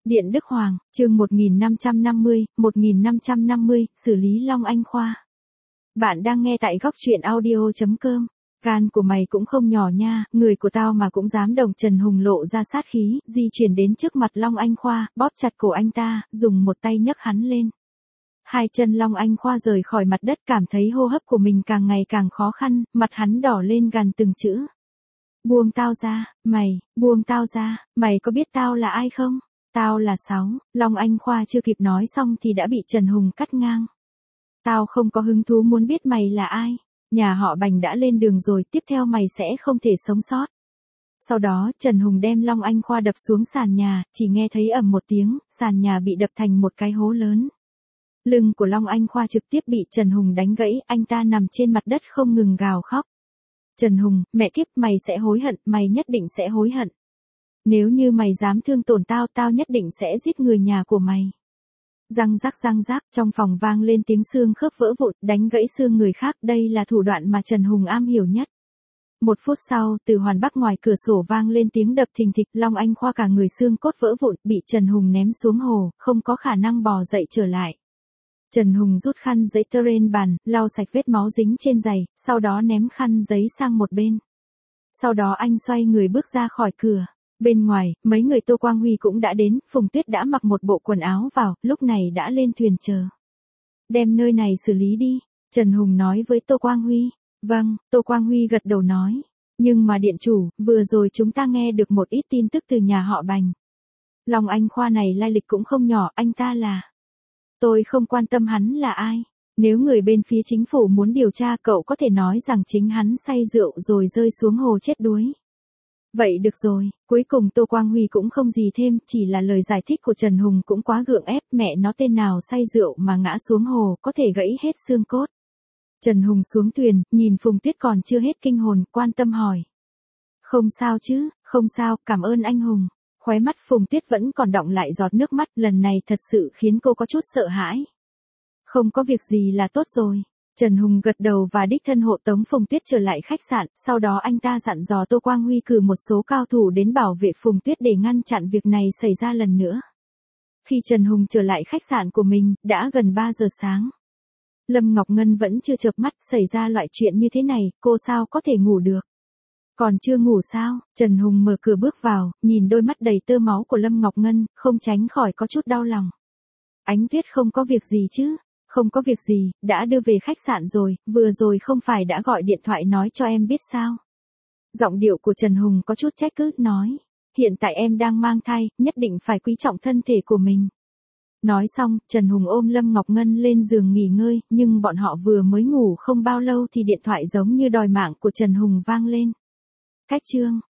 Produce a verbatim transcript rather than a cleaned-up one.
Điện Đức Hoàng, chương một nghìn năm trăm năm mươi, một nghìn năm trăm năm mươi, xử lý Long Anh Khoa. Bạn đang nghe tại góc truyện audio chấm com. Gan của mày cũng không nhỏ nha, người của tao mà cũng dám đồng. Trần Hùng lộ ra sát khí, di chuyển đến trước mặt Long Anh Khoa, bóp chặt cổ anh ta, dùng một tay nhấc hắn lên. Hai chân Long Anh Khoa rời khỏi mặt đất, cảm thấy hô hấp của mình càng ngày càng khó khăn, mặt hắn đỏ lên gằn từng chữ. Buông tao ra, mày, buông tao ra, mày có biết tao là ai không? Tao là Sáu. Long Anh Khoa chưa kịp nói xong thì đã bị Trần Hùng cắt ngang. Tao không có hứng thú muốn biết mày là ai. Nhà họ Bành đã lên đường rồi, tiếp theo mày sẽ không thể sống sót. Sau đó Trần Hùng đem Long Anh Khoa đập xuống sàn nhà, chỉ nghe thấy ầm một tiếng, sàn nhà bị đập thành một cái hố lớn. Lưng của Long Anh Khoa trực tiếp bị Trần Hùng đánh gãy, anh ta nằm trên mặt đất không ngừng gào khóc. Trần Hùng, mẹ kiếp, mày sẽ hối hận, mày nhất định sẽ hối hận. Nếu như mày dám thương tổn tao, tao nhất định sẽ giết người nhà của mày. Răng rắc răng rắc, trong phòng vang lên tiếng xương khớp vỡ vụn, đánh gãy xương người khác, đây là thủ đoạn mà Trần Hùng am hiểu nhất. Một phút sau, từ hoàn bắc ngoài cửa sổ vang lên tiếng đập thình thịch, Long Anh Khoa cả người xương cốt vỡ vụn, bị Trần Hùng ném xuống hồ, không có khả năng bò dậy trở lại. Trần Hùng rút khăn giấy tơ lên bàn, lau sạch vết máu dính trên giày, sau đó ném khăn giấy sang một bên. Sau đó anh xoay người bước ra khỏi cửa. Bên ngoài, mấy người Tô Quang Huy cũng đã đến, Phùng Tuyết đã mặc một bộ quần áo vào, lúc này đã lên thuyền chờ. Đem nơi này xử lý đi, Trần Hùng nói với Tô Quang Huy. Vâng, Tô Quang Huy gật đầu nói. Nhưng mà điện chủ, vừa rồi chúng ta nghe được một ít tin tức từ nhà họ Bành. Long Anh Khoa này lai lịch cũng không nhỏ, anh ta là... Tôi không quan tâm hắn là ai. Nếu người bên phía chính phủ muốn điều tra, cậu có thể nói rằng chính hắn say rượu rồi rơi xuống hồ chết đuối. Vậy được rồi, cuối cùng Tô Quang Huy cũng không gì thêm, chỉ là lời giải thích của Trần Hùng cũng quá gượng ép, mẹ nó tên nào say rượu mà ngã xuống hồ, có thể gãy hết xương cốt. Trần Hùng xuống thuyền, nhìn Phùng Tuyết còn chưa hết kinh hồn, quan tâm hỏi. Không sao chứ, không sao, cảm ơn anh Hùng. Khóe mắt Phùng Tuyết vẫn còn đọng lại giọt nước mắt, lần này thật sự khiến cô có chút sợ hãi. Không có việc gì là tốt rồi. Trần Hùng gật đầu và đích thân hộ tống Phùng Tuyết trở lại khách sạn, sau đó anh ta dặn dò Tô Quang Huy cử một số cao thủ đến bảo vệ Phùng Tuyết để ngăn chặn việc này xảy ra lần nữa. Khi Trần Hùng trở lại khách sạn của mình, đã gần ba giờ sáng. Lâm Ngọc Ngân vẫn chưa chợp mắt, xảy ra loại chuyện như thế này, cô sao có thể ngủ được. Còn chưa ngủ sao? Trần Hùng mở cửa bước vào, nhìn đôi mắt đầy tơ máu của Lâm Ngọc Ngân, không tránh khỏi có chút đau lòng. Ánh Tuyết không có việc gì chứ? Không có việc gì, đã đưa về khách sạn rồi, vừa rồi không phải đã gọi điện thoại nói cho em biết sao? Giọng điệu của Trần Hùng có chút trách cứ, nói. Hiện tại em đang mang thai, nhất định phải quý trọng thân thể của mình. Nói xong, Trần Hùng ôm Lâm Ngọc Ngân lên giường nghỉ ngơi, nhưng bọn họ vừa mới ngủ không bao lâu thì điện thoại giống như đòi mạng của Trần Hùng vang lên. Cách chương.